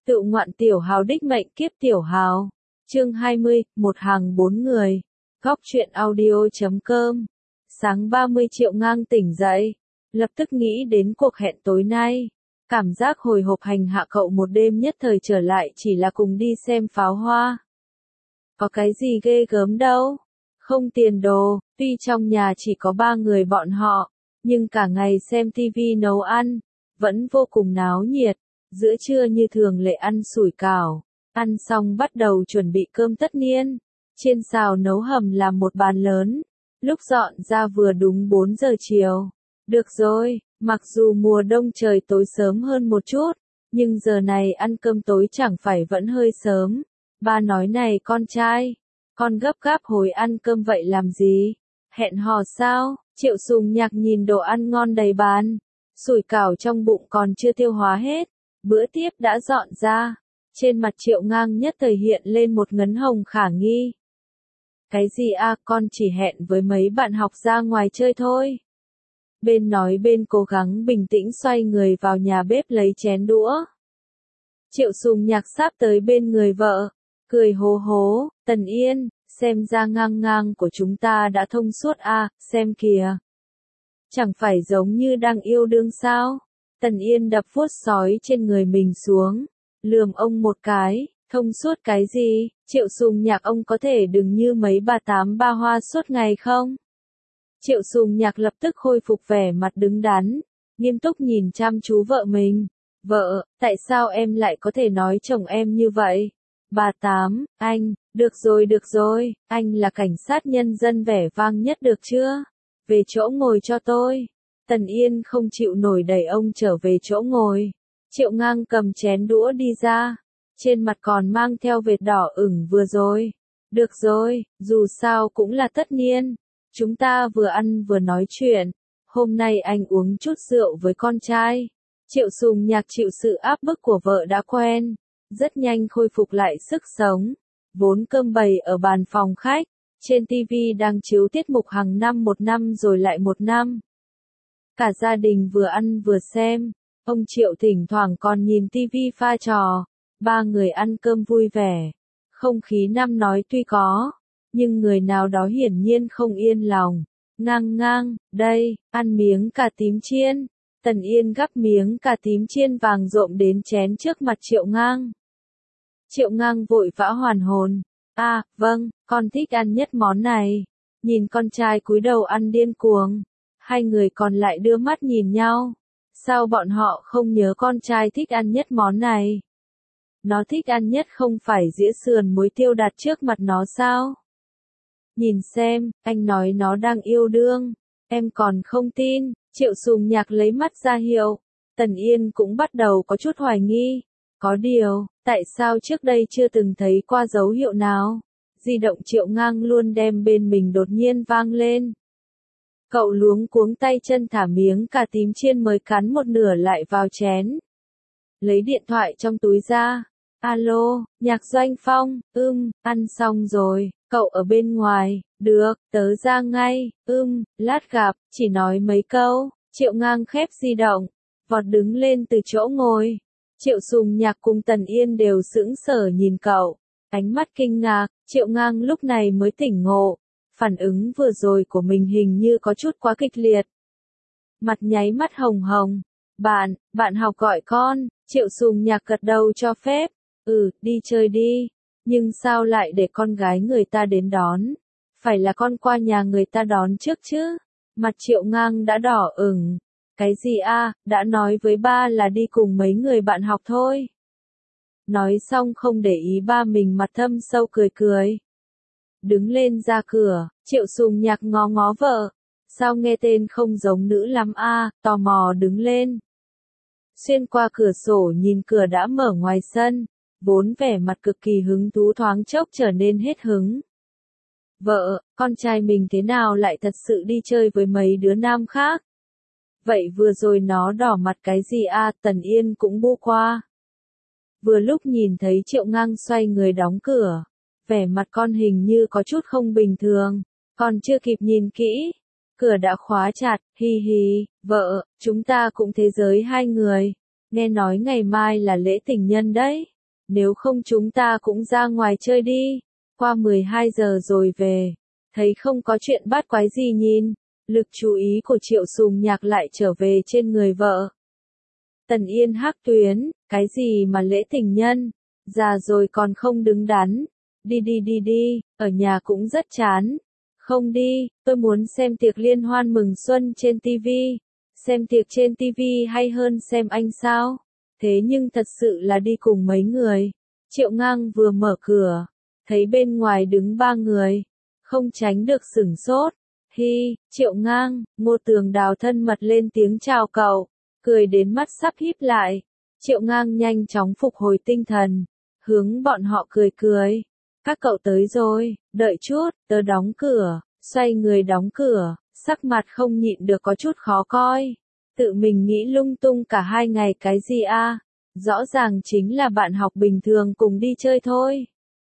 Tự ngoạn tiểu hào đích mệnh kiếp tiểu hào. Chương 20, một hàng 4 người. Góc truyện audio.com. Sáng 30 Triệu Ngang tỉnh dậy, lập tức nghĩ đến cuộc hẹn tối nay. Cảm giác hồi hộp hành hạ cậu một đêm nhất thời trở lại chỉ là cùng đi xem pháo hoa. Có cái gì ghê gớm đâu. Không tiền đồ, tuy trong nhà chỉ có 3 người bọn họ, nhưng cả ngày xem tivi nấu ăn, vẫn vô cùng náo nhiệt. Giữa trưa như thường lệ ăn sủi cảo, ăn xong bắt đầu chuẩn bị cơm tất niên. Chiên xào nấu hầm làm một bàn lớn, lúc dọn ra vừa đúng 4 giờ chiều. Được rồi, mặc dù mùa đông trời tối sớm hơn một chút, nhưng giờ này ăn cơm tối chẳng phải vẫn hơi sớm. Ba nói này con trai, con gấp gáp hối ăn cơm vậy làm gì? Hẹn hò sao? Triệu Sùng Nhạc nhìn đồ ăn ngon đầy bàn, sủi cảo trong bụng còn chưa tiêu hóa hết. Bữa tiếp đã dọn ra, trên mặt Triệu Ngang nhất thời hiện lên một ngấn hồng khả nghi. Cái gì à, con chỉ hẹn với mấy bạn học ra ngoài chơi thôi. Bên nói bên cố gắng bình tĩnh xoay người vào nhà bếp lấy chén đũa. Triệu Sùng Nhạc sáp tới bên người vợ, cười hố hố, Tần Yên, xem ra ngang ngang của chúng ta đã thông suốt à, xem kìa. Chẳng phải giống như đang yêu đương sao? Tần Yên đập vuốt sói trên người mình xuống, lườm ông một cái, thông suốt cái gì? Triệu Sùng Nhạc ông có thể đừng như mấy bà tám ba hoa suốt ngày không? Triệu Sùng Nhạc lập tức khôi phục vẻ mặt đứng đắn, nghiêm túc nhìn chăm chú vợ mình. Vợ, tại sao em lại có thể nói chồng em như vậy? Bà Tám, anh, được rồi, anh là cảnh sát nhân dân vẻ vang nhất được chưa? Về chỗ ngồi cho tôi. Tần Yên không chịu nổi đẩy ông trở về chỗ ngồi. Triệu Ngang cầm chén đũa đi ra, trên mặt còn mang theo vệt đỏ ửng vừa rồi. Được rồi, dù sao cũng là tất niên. Chúng ta vừa ăn vừa nói chuyện. Hôm nay anh uống chút rượu với con trai. Triệu Sùng Nhạc chịu sự áp bức của vợ đã quen, rất nhanh khôi phục lại sức sống. Vốn cơm bày ở bàn phòng khách, trên tivi đang chiếu tiết mục hàng năm một năm rồi lại một năm. Cả gia đình vừa ăn vừa xem, ông Triệu thỉnh thoảng còn nhìn tivi pha trò, 3 người ăn cơm vui vẻ. Không khí năm nói tuy có, nhưng người nào đó hiển nhiên không yên lòng. Ngang, đây, ăn miếng cà tím chiên. Tần Yên gắp miếng cà tím chiên vàng rộm đến chén trước mặt Triệu Ngang. Triệu Ngang vội vã hoàn hồn. À, vâng, con thích ăn nhất món này. Nhìn con trai cúi đầu ăn điên cuồng. Hai người còn lại đưa mắt nhìn nhau. Sao bọn họ không nhớ con trai thích ăn nhất món này? Nó thích ăn nhất không phải dĩa sườn muối tiêu đặt trước mặt nó sao? Nhìn xem, anh nói nó đang yêu đương. Em còn không tin. Triệu Sùng Nhạc lấy mắt ra hiệu. Tần Yên cũng bắt đầu có chút hoài nghi. Có điều, tại sao trước đây chưa từng thấy qua dấu hiệu nào? Di động Triệu Ngang luôn đem bên mình đột nhiên vang lên. Cậu luống cuống tay chân thả miếng cà tím chiên mới cắn một nửa lại vào chén. Lấy điện thoại trong túi ra. Alo, Nhạc Doanh Phong, ăn xong rồi, cậu ở bên ngoài, được, tớ ra ngay, lát gặp, chỉ nói mấy câu. Triệu Ngang khép di động, vọt đứng lên từ chỗ ngồi. Triệu Sùng Nhạc cùng Tần Yên đều sững sờ nhìn cậu, ánh mắt kinh ngạc. Triệu Ngang lúc này mới tỉnh ngộ, phản ứng vừa rồi của mình hình như có chút quá kịch liệt. Mặt nháy mắt hồng hồng. Bạn học gọi con. Triệu Sùng Nhạc gật đầu cho phép. Đi chơi đi. Nhưng sao lại để con gái người ta đến đón? Phải là con qua nhà người ta đón trước chứ? Mặt Triệu Ngang đã đỏ ửng. Cái gì à, đã nói với ba là đi cùng mấy người bạn học thôi. Nói xong không để ý ba mình mặt thâm sâu cười. Đứng lên ra cửa, Triệu Sùng Nhạc ngó ngó vợ. Sao nghe tên không giống nữ lắm à, tò mò đứng lên. Xuyên qua cửa sổ nhìn cửa đã mở ngoài sân, vốn vẻ mặt cực kỳ hứng thú thoáng chốc trở nên hết hứng. Vợ, con trai mình thế nào lại thật sự đi chơi với mấy đứa nam khác? Vậy vừa rồi nó đỏ mặt cái gì à? Tần Yên cũng bu qua. Vừa lúc nhìn thấy Triệu Ngang xoay người đóng cửa, vẻ mặt con hình như có chút không bình thường, còn chưa kịp nhìn kỹ, cửa đã khóa chặt. Hi, vợ, chúng ta cũng thế giới hai người, nghe nói ngày mai là lễ tình nhân đấy. nếu không chúng ta cũng ra ngoài chơi đi, qua 12 giờ rồi về. Thấy không có chuyện bát quái gì nhìn, lực chú ý của Triệu Sùng Nhạc lại trở về trên người vợ. Tần Yên Hắc Tuyến, cái gì mà lễ tình nhân, già rồi còn không đứng đắn, đi, ở nhà cũng rất chán. Không đi, tôi muốn xem tiệc liên hoan mừng xuân trên TV. Xem tiệc trên TV hay hơn xem anh sao? Thế nhưng thật sự là đi cùng mấy người. Triệu Ngang vừa mở cửa, thấy bên ngoài đứng 3 người, không tránh được sửng sốt. Hi, Triệu Ngang, Ngô Tường Đào thân mật lên tiếng chào cậu, cười đến mắt sắp híp lại. Triệu Ngang nhanh chóng phục hồi tinh thần, hướng bọn họ cười cười. Các cậu tới rồi, đợi chút, tớ đóng cửa, xoay người đóng cửa, sắc mặt không nhịn được có chút khó coi. Tự mình nghĩ lung tung cả 2 ngày cái gì a? Rõ ràng chính là bạn học bình thường cùng đi chơi thôi.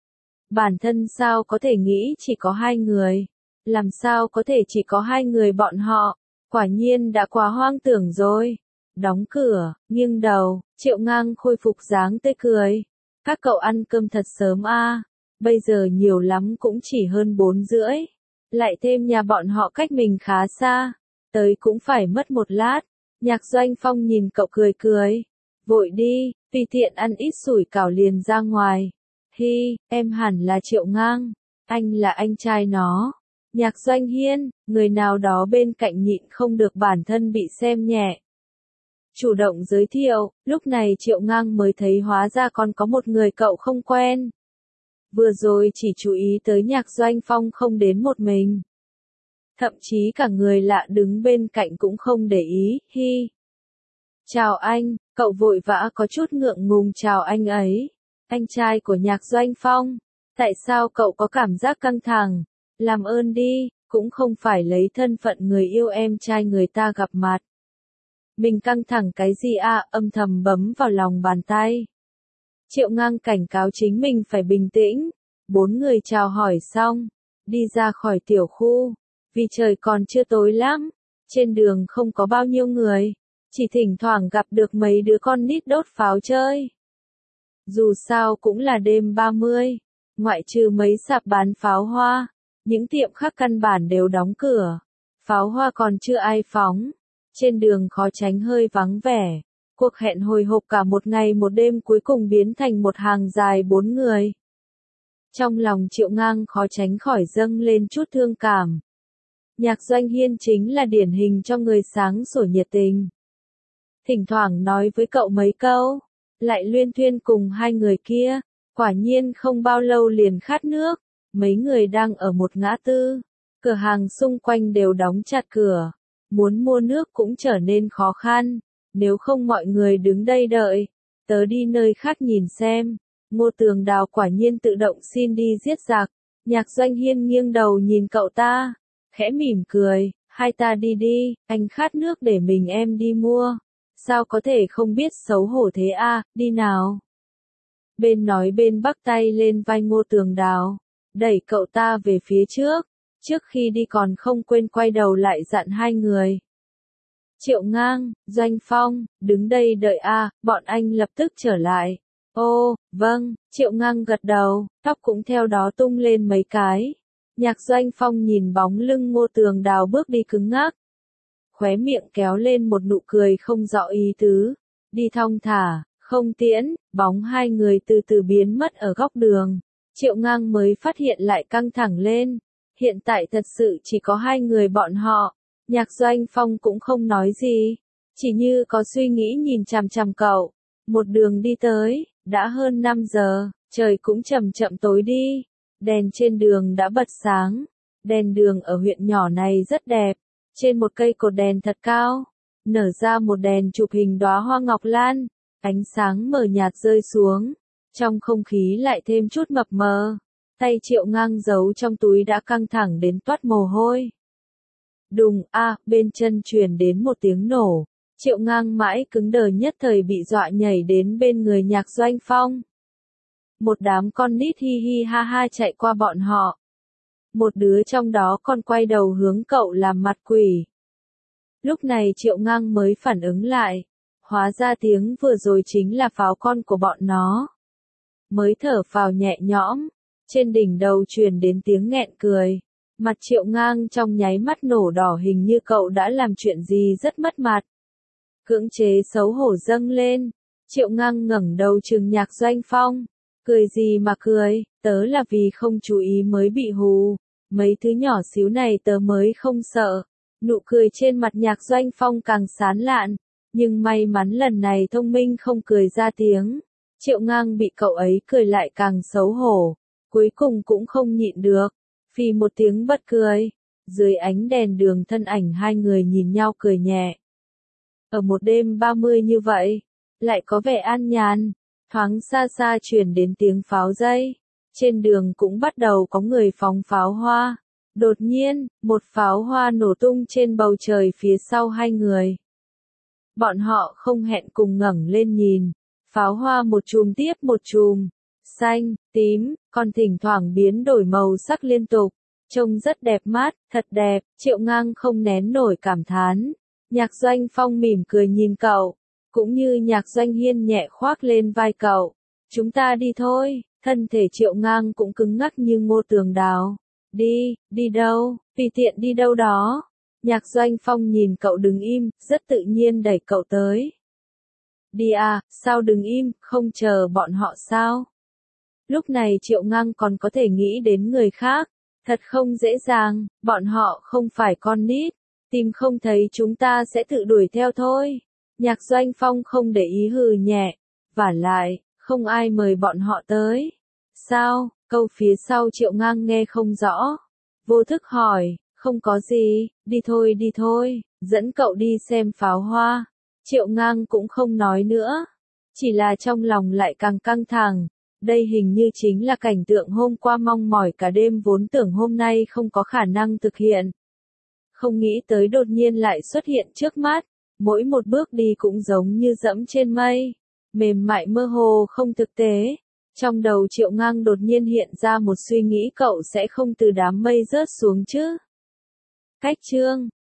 Bản thân sao có thể nghĩ chỉ có 2 người? Làm sao có thể chỉ có 2 người bọn họ? Quả nhiên đã quá hoang tưởng rồi. Đóng cửa, nghiêng đầu, Triệu Ngang khôi phục dáng tươi cười. Các cậu ăn cơm thật sớm a, bây giờ nhiều lắm cũng chỉ hơn 4 rưỡi. Lại thêm nhà bọn họ cách mình khá xa, tới cũng phải mất 1 lát. Nhạc Doanh Phong nhìn cậu cười cười. Vội đi, tùy tiện ăn ít sủi cảo liền ra ngoài. Hi, em hẳn là Triệu Ngang, anh là anh trai nó. Nhạc Doanh Hiên, người nào đó bên cạnh nhịn không được bản thân bị xem nhẹ. Chủ động giới thiệu, lúc này Triệu Ngang mới thấy hóa ra còn có một người cậu không quen. Vừa rồi chỉ chú ý tới Nhạc Doanh Phong không đến một mình. Thậm chí cả người lạ đứng bên cạnh cũng không để ý. Hi. Chào anh, cậu vội vã có chút ngượng ngùng chào anh ấy. Anh trai của Nhạc Doanh Phong, tại sao cậu có cảm giác căng thẳng? Làm ơn đi, cũng không phải lấy thân phận người yêu em trai người ta gặp mặt. Mình căng thẳng cái gì à, âm thầm bấm vào lòng bàn tay. Triệu Ngang cảnh cáo chính mình phải bình tĩnh. 4 người chào hỏi xong, đi ra khỏi tiểu khu. Vì trời còn chưa tối lắm, trên đường không có bao nhiêu người, chỉ thỉnh thoảng gặp được mấy đứa con nít đốt pháo chơi. Dù sao cũng là đêm 30, ngoại trừ mấy sạp bán pháo hoa, những tiệm khác căn bản đều đóng cửa. Pháo hoa còn chưa ai phóng, trên đường khó tránh hơi vắng vẻ. Cuộc hẹn hồi hộp cả một ngày một đêm cuối cùng biến thành một hàng dài 4 người. Trong lòng Triệu Ngang khó tránh khỏi dâng lên chút thương cảm. Nhạc Doanh Hiên chính là điển hình cho người sáng sủa nhiệt tình. Thỉnh thoảng nói với cậu mấy câu, lại luyên thuyên cùng 2 người kia, quả nhiên không bao lâu liền khát nước. Mấy người đang ở một ngã tư, cửa hàng xung quanh đều đóng chặt cửa, muốn mua nước cũng trở nên khó khăn. Nếu không mọi người đứng đây đợi, tớ đi nơi khác nhìn xem. Ngô Tường Đào quả nhiên tự động xin đi giết giặc. Nhạc Doanh Hiên nghiêng đầu nhìn cậu ta, khẽ mỉm cười, hai ta đi đi, anh khát nước để mình em đi mua. Sao có thể không biết xấu hổ thế à, đi nào. Bên nói bên bắt tay lên vai Ngô Tường Đào, đẩy cậu ta về phía trước. Trước khi đi còn không quên quay đầu lại dặn 2 người. Triệu Ngang, Doanh Phong, đứng đây đợi a, bọn anh lập tức trở lại. Ô, vâng, Triệu Ngang gật đầu, tóc cũng theo đó tung lên mấy cái. Nhạc Doanh Phong nhìn bóng lưng Ngô Tường Đào bước đi cứng ngắc. Khóe miệng kéo lên một nụ cười không rõ ý tứ. Đi thong thả, không tiễn, bóng 2 người từ từ biến mất ở góc đường. Triệu Ngang mới phát hiện lại căng thẳng lên. Hiện tại thật sự chỉ có 2 người bọn họ. Nhạc Doanh Phong cũng không nói gì, chỉ như có suy nghĩ nhìn chằm chằm cậu. Một đường đi tới, đã hơn 5 giờ, trời cũng chậm chậm tối đi. Đèn trên đường đã bật sáng. Đèn đường ở huyện nhỏ này rất đẹp. Trên một cây cột đèn thật cao, nở ra một đèn chụp hình đóa hoa ngọc lan. Ánh sáng mờ nhạt rơi xuống, trong không khí lại thêm chút mập mờ. Tay Triệu Ngang giấu trong túi đã căng thẳng đến toát mồ hôi. Đùng a, bên chân truyền đến một tiếng nổ. Triệu Ngang mãi cứng đờ nhất thời bị dọa nhảy đến bên người Nhạc Doanh Phong. Một đám con nít hi hi ha ha chạy qua bọn họ. Một đứa trong đó còn quay đầu hướng cậu làm mặt quỷ. Lúc này Triệu Ngang mới phản ứng lại. Hóa ra tiếng vừa rồi chính là pháo con của bọn nó. mới thở phào nhẹ nhõm. Trên đỉnh đầu truyền đến tiếng nghẹn cười. Mặt Triệu Ngang trong nháy mắt nổ đỏ, hình như cậu đã làm chuyện gì rất mất mặt. Cưỡng chế xấu hổ dâng lên. Triệu Ngang ngẩng đầu trừng Nhạc Doanh Phong. Cười gì mà cười, tớ là vì không chú ý mới bị hù. Mấy thứ nhỏ xíu này tớ mới không sợ. Nụ cười trên mặt Nhạc Doanh Phong càng sán lạn. Nhưng may mắn lần này thông minh không cười ra tiếng. Triệu Ngang bị cậu ấy cười lại càng xấu hổ. Cuối cùng cũng không nhịn được. Phì một tiếng bật cười. Dưới ánh đèn đường thân ảnh hai người nhìn nhau cười nhẹ. Ở một đêm 30 như vậy, lại có vẻ an nhàn. Thoáng xa xa truyền đến tiếng pháo dây. Trên đường cũng bắt đầu có người phóng pháo hoa. Đột nhiên, một pháo hoa nổ tung trên bầu trời phía sau hai người. Bọn họ không hẹn cùng ngẩng lên nhìn. Pháo hoa một chùm tiếp một chùm. Xanh, tím, còn thỉnh thoảng biến đổi màu sắc liên tục. Trông rất đẹp mắt, thật đẹp. Triệu Ngang không nén nổi cảm thán. Nhạc Doanh Phong mỉm cười nhìn cậu. Cũng như Nhạc Doanh Hiên nhẹ khoác lên vai cậu. Chúng ta đi thôi. Thân thể Triệu Ngang cũng cứng ngắc như ngô tường đào. Đi đâu, tùy tiện đi đâu đó. Nhạc Doanh Phong nhìn cậu đứng im, rất tự nhiên đẩy cậu tới. Đi à, sao đứng im, không chờ bọn họ sao? Lúc này Triệu Ngang còn có thể nghĩ đến người khác. Thật không dễ dàng, bọn họ không phải con nít. Tìm không thấy chúng ta sẽ tự đuổi theo thôi. Nhạc Doanh Phong không để ý hừ nhẹ. Vả lại, không ai mời bọn họ tới. Sao? Câu phía sau Triệu Ngang nghe không rõ. Vô thức hỏi, không có gì, đi thôi, dẫn cậu đi xem pháo hoa. Triệu Ngang cũng không nói nữa. Chỉ là trong lòng lại càng căng thẳng. Đây hình như chính là cảnh tượng hôm qua mong mỏi cả đêm, vốn tưởng hôm nay không có khả năng thực hiện. Không nghĩ tới đột nhiên lại xuất hiện trước mắt. Mỗi một bước đi cũng giống như dẫm trên mây. Mềm mại mơ hồ không thực tế. Trong đầu Triệu Ngang đột nhiên hiện ra một suy nghĩ, cậu sẽ không từ đám mây rớt xuống chứ? Cách chương